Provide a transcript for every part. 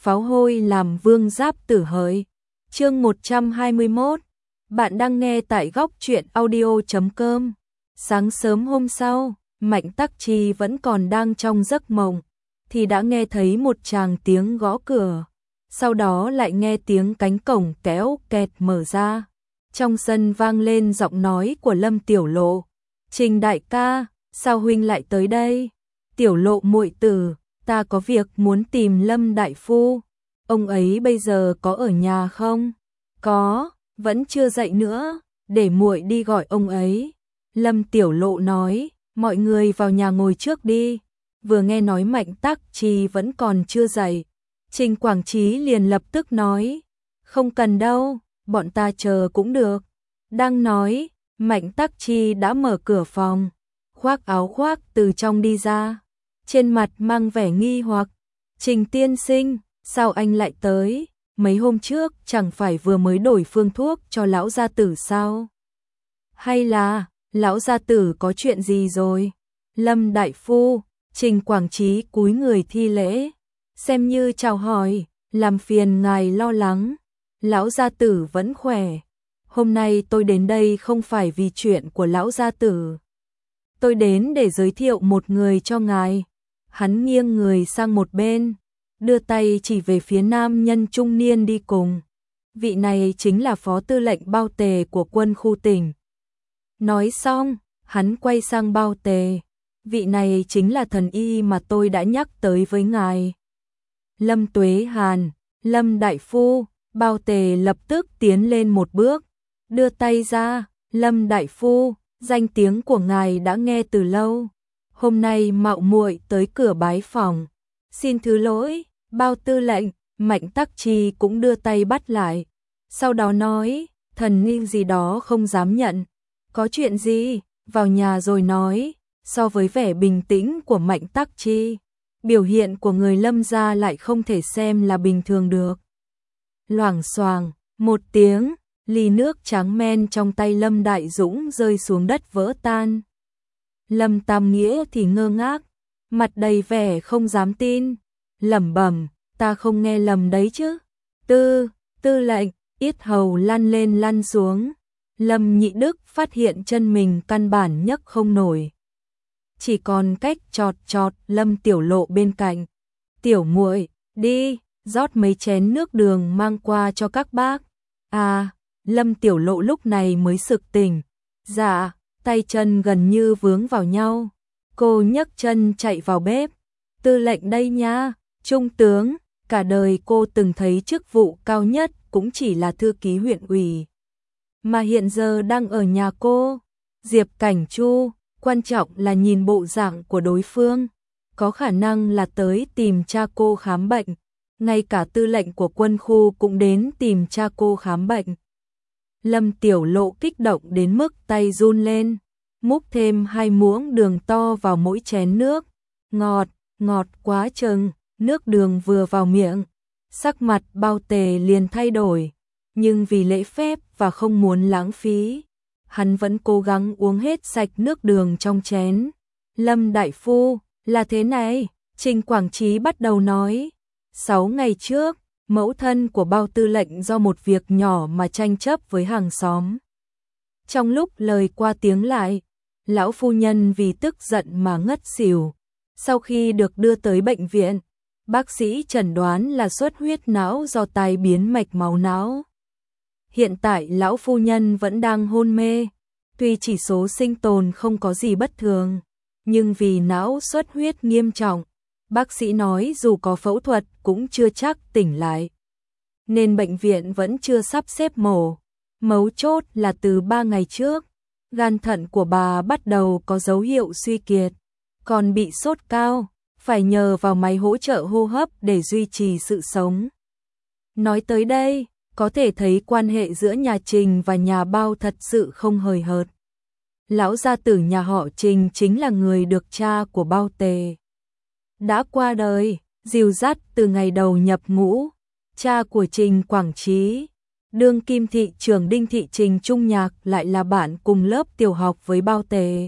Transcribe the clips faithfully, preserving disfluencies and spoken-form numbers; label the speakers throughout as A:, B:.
A: pháo hôi làm vương giáp tử hỡi. Chương một trăm hai mươi mốt. Bạn đang nghe tại góc truyện audio chấm com. Sáng sớm hôm sau, Mạnh Tắc Chi vẫn còn đang trong giấc mộng, thì đã nghe thấy một tràng tiếng gõ cửa. Sau đó lại nghe tiếng cánh cổng kéo kẹt mở ra. Trong sân vang lên giọng nói của Lâm Tiểu Lộ. Trình đại ca, sao huynh lại tới đây? Tiểu Lộ muội tử, ta có việc muốn tìm Lâm đại phu. Ông ấy bây giờ có ở nhà không? Có, vẫn chưa dậy nữa, để muội đi gọi ông ấy. Lâm Tiểu Lộ nói, mọi người vào nhà ngồi trước đi. Vừa nghe nói Mạnh Tắc Chi vẫn còn chưa dậy, Trình Quảng Trí liền lập tức nói, không cần đâu, bọn ta chờ cũng được. Đang nói, Mạnh Tắc Chi đã mở cửa phòng, khoác áo khoác từ trong đi ra, trên mặt mang vẻ nghi hoặc. Trình tiên sinh, sao anh lại tới? Mấy hôm trước chẳng phải vừa mới đổi phương thuốc cho lão gia tử sao? Hay là lão gia tử có chuyện gì rồi? Lâm đại phu, Trình Quảng Trí cúi người thi lễ, xem như chào hỏi, làm phiền ngài lo lắng. Lão gia tử vẫn khỏe. Hôm nay tôi đến đây không phải vì chuyện của lão gia tử. Tôi đến để giới thiệu một người cho ngài. Hắn nghiêng người sang một bên, đưa tay chỉ về phía nam nhân trung niên đi cùng. Vị này chính là phó tư lệnh Bao Tề của quân khu tỉnh. Nói xong, hắn quay sang Bao Tề. Vị này chính là thần y mà tôi đã nhắc tới với ngài. Lâm Tuế Hàn, Lâm đại phu. Bao Tề lập tức tiến lên một bước, đưa tay ra. Lâm đại phu, danh tiếng của ngài đã nghe từ lâu. Hôm nay mạo muội tới cửa bái phòng. Xin thứ lỗi. Bao tư lệnh, Mạnh Tắc Chi cũng đưa tay bắt lại. Sau đó nói, thần y gì đó không dám nhận. Có chuyện gì, vào nhà rồi nói. So với vẻ bình tĩnh của Mạnh Tắc Chi, biểu hiện của người Lâm gia lại không thể xem là bình thường được. Loảng xoàng, một tiếng, ly nước trắng men trong tay Lâm Đại Dũng rơi xuống đất vỡ tan. Lâm Tam Nghĩa thì ngơ ngác, mặt đầy vẻ không dám tin, lẩm bẩm, ta không nghe lầm đấy chứ. Tư, tư lệnh, yết hầu lăn lên lăn xuống. Lâm Nhị Đức phát hiện chân mình căn bản nhấc không nổi. Chỉ còn cách chọt chọt Lâm Tiểu Lộ bên cạnh. Tiểu muội, đi, rót mấy chén nước đường mang qua cho các bác. À, Lâm Tiểu Lộ lúc này mới sực tỉnh. Dạ, tay chân gần như vướng vào nhau. Cô nhấc chân chạy vào bếp. Tư lệnh đây nha, trung tướng, cả đời cô từng thấy chức vụ cao nhất cũng chỉ là thư ký huyện ủy. Mà hiện giờ đang ở nhà cô. Diệp Cảnh Chu, quan trọng là nhìn bộ dạng của đối phương. Có khả năng là tới tìm cha cô khám bệnh. Ngay cả tư lệnh của quân khu cũng đến tìm cha cô khám bệnh. Lâm Tiểu Lộ kích động đến mức tay run lên, múc thêm hai muỗng đường to vào mỗi chén nước. Ngọt, ngọt quá chừng, nước đường vừa vào miệng, sắc mặt Bao Tề liền thay đổi, nhưng vì lễ phép và không muốn lãng phí, hắn vẫn cố gắng uống hết sạch nước đường trong chén. Lâm đại phu, là thế này, Trình Quảng Trí bắt đầu nói. Sáu ngày trước, mẫu thân của Bao tư lệnh do một việc nhỏ mà tranh chấp với hàng xóm. Trong lúc lời qua tiếng lại, lão phu nhân vì tức giận mà ngất xỉu. Sau khi được đưa tới bệnh viện, bác sĩ chẩn đoán là xuất huyết não do tai biến mạch máu não. Hiện tại lão phu nhân vẫn đang hôn mê, tuy chỉ số sinh tồn không có gì bất thường, nhưng vì não xuất huyết nghiêm trọng, bác sĩ nói dù có phẫu thuật cũng chưa chắc tỉnh lại. Nên bệnh viện vẫn chưa sắp xếp mổ. Mấu chốt là từ ba ngày trước, gan thận của bà bắt đầu có dấu hiệu suy kiệt, còn bị sốt cao, phải nhờ vào máy hỗ trợ hô hấp để duy trì sự sống. Nói tới đây, có thể thấy quan hệ giữa nhà Trình và nhà Bao thật sự không hời hợt. Lão gia tử nhà họ Trình chính là người được cha của Bao Tề đã qua đời, dìu dắt từ ngày đầu nhập ngũ. Cha của Trình Quảng Trí, đương kim thị trưởng Đinh Thị Trình Trung Nhạc, lại là bạn cùng lớp tiểu học với Bao Tề.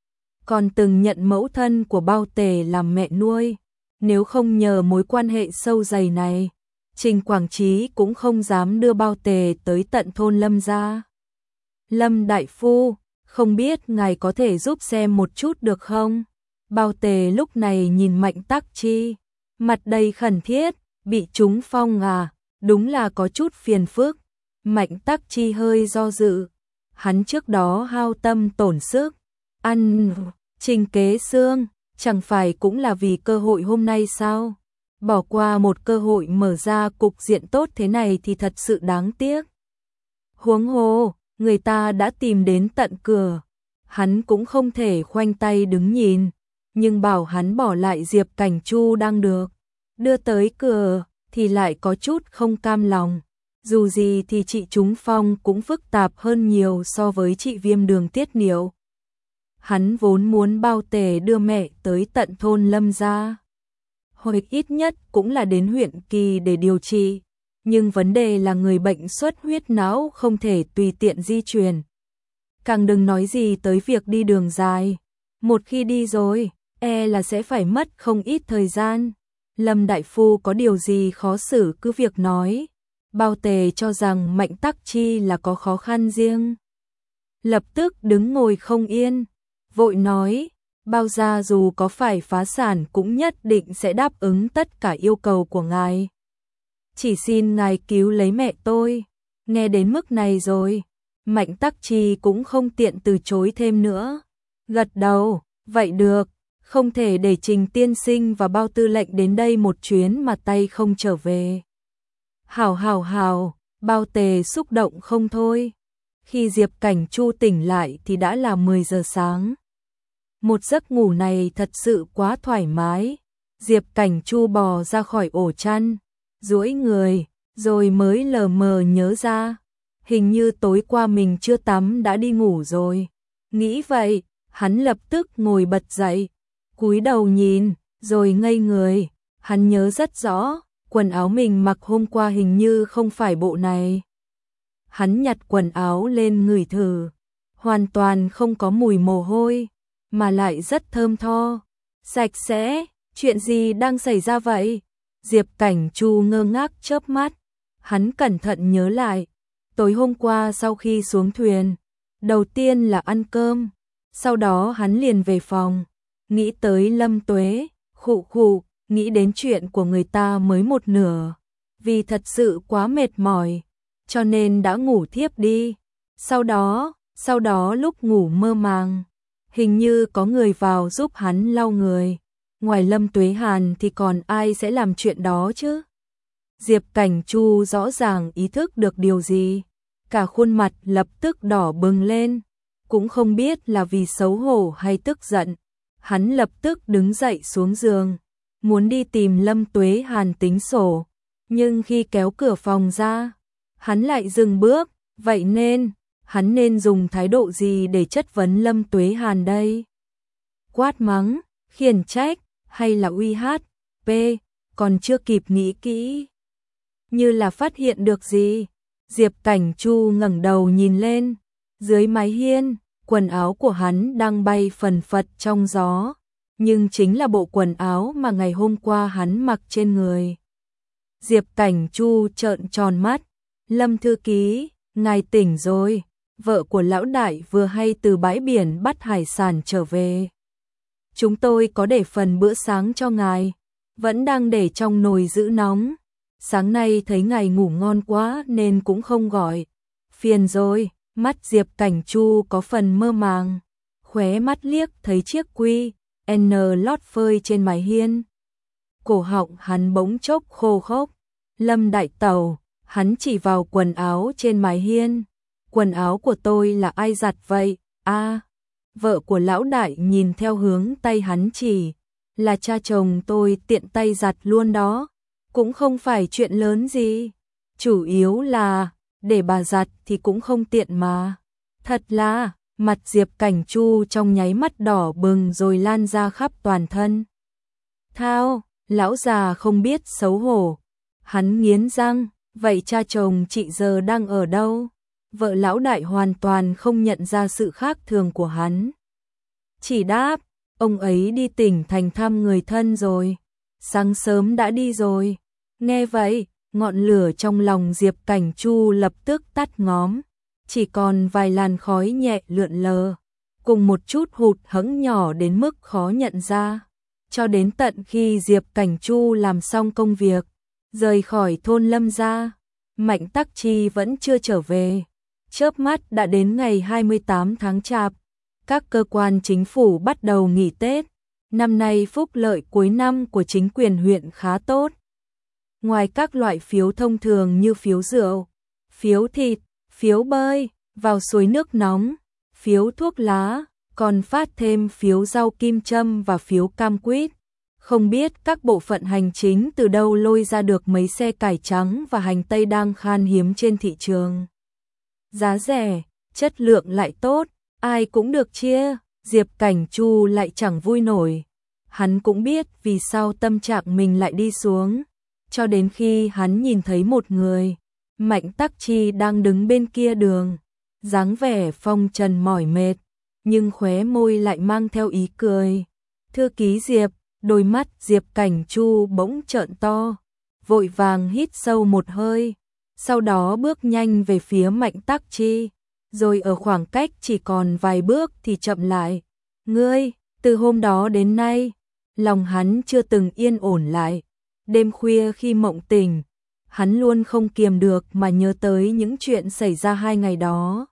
A: Còn từng nhận mẫu thân của Bao Tề làm mẹ nuôi. Nếu không nhờ mối quan hệ sâu dày này, Trình Quảng Trí cũng không dám đưa Bao Tề tới tận thôn Lâm gia. Lâm đại phu, không biết ngài có thể giúp xem một chút được không? Bao Tề lúc này nhìn Mạnh Tắc Chi, mặt đầy khẩn thiết, bị trúng phong à, đúng là có chút phiền phức. Mạnh Tắc Chi hơi do dự, hắn trước đó hao tâm tổn sức, ăn Trình Kế Xương, chẳng phải cũng là vì cơ hội hôm nay sao? Bỏ qua một cơ hội mở ra cục diện tốt thế này thì thật sự đáng tiếc. Huống hồ, người ta đã tìm đến tận cửa, hắn cũng không thể khoanh tay đứng nhìn, nhưng bảo hắn bỏ lại Diệp Cảnh Chu đang được đưa tới cửa thì lại có chút không cam lòng. Dù gì thì chị trúng phong cũng phức tạp hơn nhiều so với chị viêm đường tiết niệu. Hắn vốn muốn Bao Tề đưa mẹ tới tận thôn Lâm gia, hoặc ít nhất cũng là đến huyện Kỳ để điều trị, nhưng vấn đề là người bệnh xuất huyết não không thể tùy tiện di chuyển. Càng đừng nói gì tới việc đi đường dài, một khi đi rồi, e là sẽ phải mất không ít thời gian. Lâm đại phu có điều gì khó xử cứ việc nói. Bao Tề cho rằng Mạnh Tắc Chi là có khó khăn riêng, lập tức đứng ngồi không yên, vội nói, Bao gia dù có phải phá sản cũng nhất định sẽ đáp ứng tất cả yêu cầu của ngài. Chỉ xin ngài cứu lấy mẹ tôi. Nghe đến mức này rồi, Mạnh Tắc Chi cũng không tiện từ chối thêm nữa. Gật đầu, vậy được, không thể để Trình tiên sinh và Bao tư lệnh đến đây một chuyến mà tay không trở về. Hảo hảo hảo, Bao Tề xúc động không thôi. Khi Diệp Cảnh Chu tỉnh lại thì đã là mười giờ sáng. Một giấc ngủ này thật sự quá thoải mái. Diệp Cảnh Chu bò ra khỏi ổ chăn, duỗi người, rồi mới lờ mờ nhớ ra. Hình như tối qua mình chưa tắm đã đi ngủ rồi. Nghĩ vậy, hắn lập tức ngồi bật dậy, cúi đầu nhìn, rồi ngây người. Hắn nhớ rất rõ, quần áo mình mặc hôm qua hình như không phải bộ này. Hắn nhặt quần áo lên ngửi thử, hoàn toàn không có mùi mồ hôi, mà lại rất thơm tho, sạch sẽ. Chuyện gì đang xảy ra vậy? Diệp Cảnh Chu ngơ ngác chớp mắt, hắn cẩn thận nhớ lại. Tối hôm qua sau khi xuống thuyền, đầu tiên là ăn cơm, sau đó hắn liền về phòng, nghĩ tới Lâm Tuế, khụ khụ, nghĩ đến chuyện của người ta mới một nửa, vì thật sự quá mệt mỏi, cho nên đã ngủ thiếp đi. Sau đó, sau đó lúc ngủ mơ màng, hình như có người vào giúp hắn lau người. Ngoài Lâm Tuế Hàn thì còn ai sẽ làm chuyện đó chứ? Diệp Cảnh Chu rõ ràng ý thức được điều gì, cả khuôn mặt lập tức đỏ bừng lên, cũng không biết là vì xấu hổ hay tức giận. Hắn lập tức đứng dậy xuống giường, muốn đi tìm Lâm Tuế Hàn tính sổ, nhưng khi kéo cửa phòng ra, hắn lại dừng bước. Vậy nên, hắn nên dùng thái độ gì để chất vấn Lâm Tuế Hàn đây? Quát mắng, khiển trách, hay là uy hát? P, còn chưa kịp nghĩ kỹ, như là phát hiện được gì. Diệp Cảnh Chu ngẩng đầu nhìn lên, dưới mái hiên, quần áo của hắn đang bay phần phật trong gió, nhưng chính là bộ quần áo mà ngày hôm qua hắn mặc trên người. Diệp Cảnh Chu trợn tròn mắt, Lâm thư ký, ngài tỉnh rồi, vợ của lão đại vừa hay từ bãi biển bắt hải sản trở về. Chúng tôi có để phần bữa sáng cho ngài, vẫn đang để trong nồi giữ nóng. Sáng nay thấy ngài ngủ ngon quá nên cũng không gọi. Phiền rồi. Mắt Diệp Cảnh Chu có phần mơ màng, khóe mắt liếc thấy chiếc quy N lót phơi trên mái hiên. Cổ họng hắn bỗng chốc khô khốc. Lâm đại tẩu, hắn chỉ vào quần áo trên mái hiên. Quần áo của tôi là ai giặt vậy? A, à, vợ của lão đại nhìn theo hướng tay hắn chỉ, là cha chồng tôi tiện tay giặt luôn đó. Cũng không phải chuyện lớn gì, chủ yếu là để bà giặt thì cũng không tiện mà. Thật là, mặt Diệp Cảnh Chu trong nháy mắt đỏ bừng rồi lan ra khắp toàn thân. Thao, lão già không biết xấu hổ. Hắn nghiến răng, vậy cha chồng chị giờ đang ở đâu? Vợ lão đại hoàn toàn không nhận ra sự khác thường của hắn. Chỉ đáp, ông ấy đi tỉnh thành thăm người thân rồi. Sáng sớm đã đi rồi. Nghe vậy, ngọn lửa trong lòng Diệp Cảnh Chu lập tức tắt ngóm, chỉ còn vài làn khói nhẹ lượn lờ, cùng một chút hụt hẫng nhỏ đến mức khó nhận ra. Cho đến tận khi Diệp Cảnh Chu làm xong công việc, rời khỏi thôn Lâm gia, Mạnh Tắc Chi vẫn chưa trở về. Chớp mắt đã đến ngày hai mươi tám tháng Chạp, các cơ quan chính phủ bắt đầu nghỉ Tết. Năm nay phúc lợi cuối năm của chính quyền huyện khá tốt. Ngoài các loại phiếu thông thường như phiếu rượu, phiếu thịt, phiếu bơi, vào suối nước nóng, phiếu thuốc lá, còn phát thêm phiếu rau kim châm và phiếu cam quýt. Không biết các bộ phận hành chính từ đâu lôi ra được mấy xe cải trắng và hành tây đang khan hiếm trên thị trường. Giá rẻ, chất lượng lại tốt, ai cũng được chia, Diệp Cảnh Chu lại chẳng vui nổi. Hắn cũng biết vì sao tâm trạng mình lại đi xuống, cho đến khi hắn nhìn thấy một người, Mạnh Tắc Chi đang đứng bên kia đường, dáng vẻ phong trần mỏi mệt, nhưng khóe môi lại mang theo ý cười. Thư ký Diệp, đôi mắt Diệp Cảnh Chu bỗng trợn to, vội vàng hít sâu một hơi, sau đó bước nhanh về phía Mạnh Tắc Chi, rồi ở khoảng cách chỉ còn vài bước thì chậm lại. Ngươi, từ hôm đó đến nay, lòng hắn chưa từng yên ổn lại. Đêm khuya khi mộng tỉnh, hắn luôn không kiềm được mà nhớ tới những chuyện xảy ra hai ngày đó.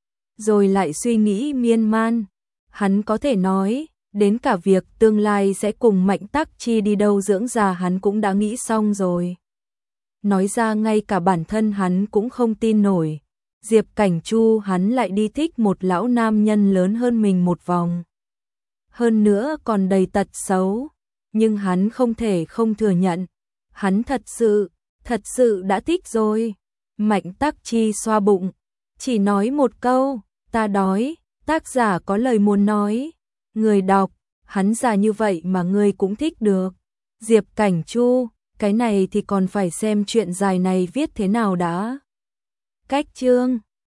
A: Rồi lại suy nghĩ miên man, hắn có thể nói, đến cả việc tương lai sẽ cùng Mạnh Tắc Chi đi đâu dưỡng già hắn cũng đã nghĩ xong rồi. Nói ra ngay cả bản thân hắn cũng không tin nổi. Diệp Cảnh Chu hắn lại đi thích một lão nam nhân lớn hơn mình một vòng. Hơn nữa còn đầy tật xấu. Nhưng hắn không thể không thừa nhận. Hắn thật sự, thật sự đã thích rồi. Mạnh Tắc Chi xoa bụng. Chỉ nói một câu, ta đói. Tác giả có lời muốn nói. Người đọc, hắn già như vậy mà ngươi cũng thích được. Diệp Cảnh Chu, cái này thì còn phải xem chuyện dài này viết thế nào đã. Cách chương